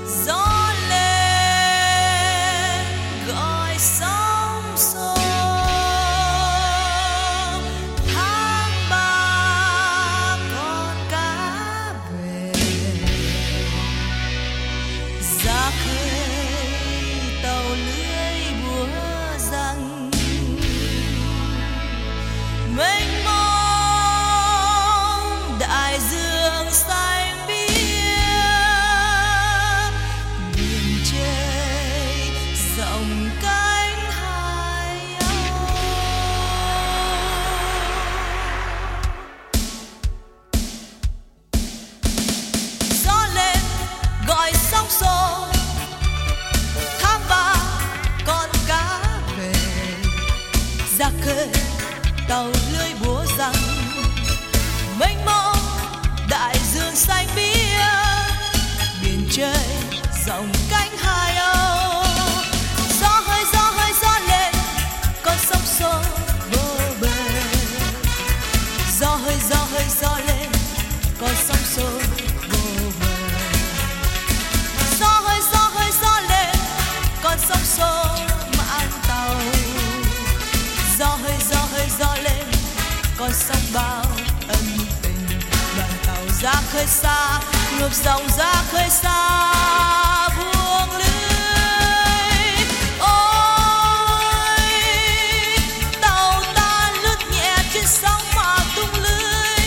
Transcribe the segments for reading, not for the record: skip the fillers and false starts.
gió lên gọi sóng xô. Tháng ba con cá về ra khơi tàu lưới búa răng mênh mông đại dương xanh biếc, biển trời rộng cánh hải âu. Gió lên gọi sóng xô, tháng ba con cá về ra khơi tàu lưới búa răng mênh mông đại dương xanh biếc, biển trời rộng cánh hải âu. Gió hơi gió lên con sóng xô vô bờ. Gió hơi gió lên con sóng xô vô bờ. Gió hơi gió lên con sóng xô mạn tàu. Gió hơi gió lên con sóng bao ân tình, đoàn tàu ra khơi xa ngược dòng ra khơi xa buông lưới. Ôi tàu ta lướt nhẹ trên sóng mà tung lưới.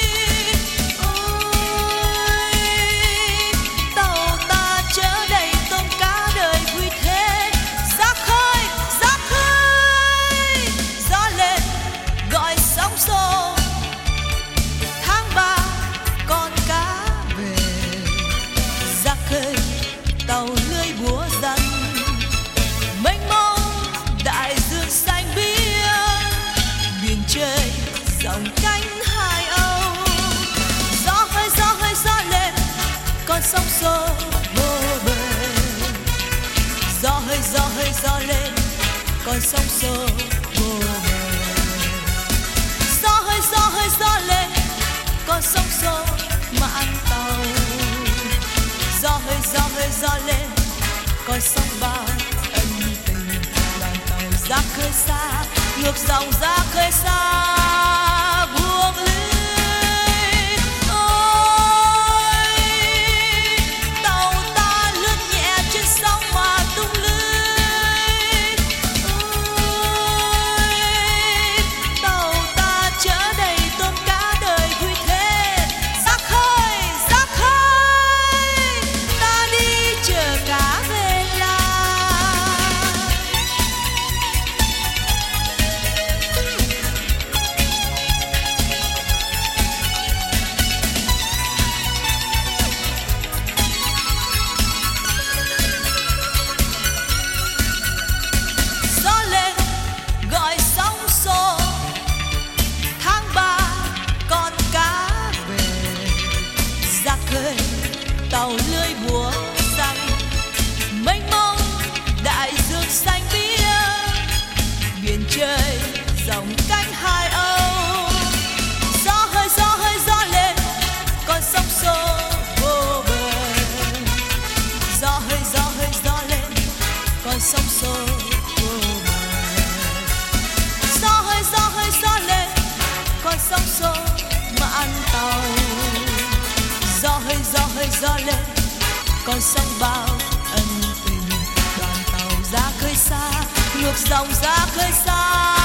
Ôi tàu ta chở đầy tôm cá đời vui thế. Ra khơi gió lên gọi sóng xô, tháng ba con cá về ra khơi tàu lưới búa răng mênh mông đại dương xanh biếc, biển trời rộng cánh hải âu. Gió hơi gió lên con sóng xô vô bờ. Gió hơi gió lên con sóng xô vô bờ. Gió hơi gió lên con sóng xô mạn tàu. Gió hơi gió lên con sóng bao ân tình, đoàn tàu ra khơi xa ngược dòng ra khơi xa buông lưới. Ôi tàu ta lướt nhẹ trên sóng mà tung lưới. Ôi tàu ta chở đầy tôm cá đời vui thế. Ra khơi ta đi chở cá về làng. Gió lên gọi sóng xô, tháng ba con cá về ra khơi tàu lưới búa răng mênh mông đại dương xanh biếc, biển trời rộng cánh hải âu. Gió hơi gió lên con sóng xô vô bờ. Gió hơi gió lên con sóng xô vô bờ. Gió hơi gió lên con sóng xô mạn tàu. Gió hơi gió lên con sóng bao ân tình, đoàn tàu ra khơi xa ngược dòng ra khơi xa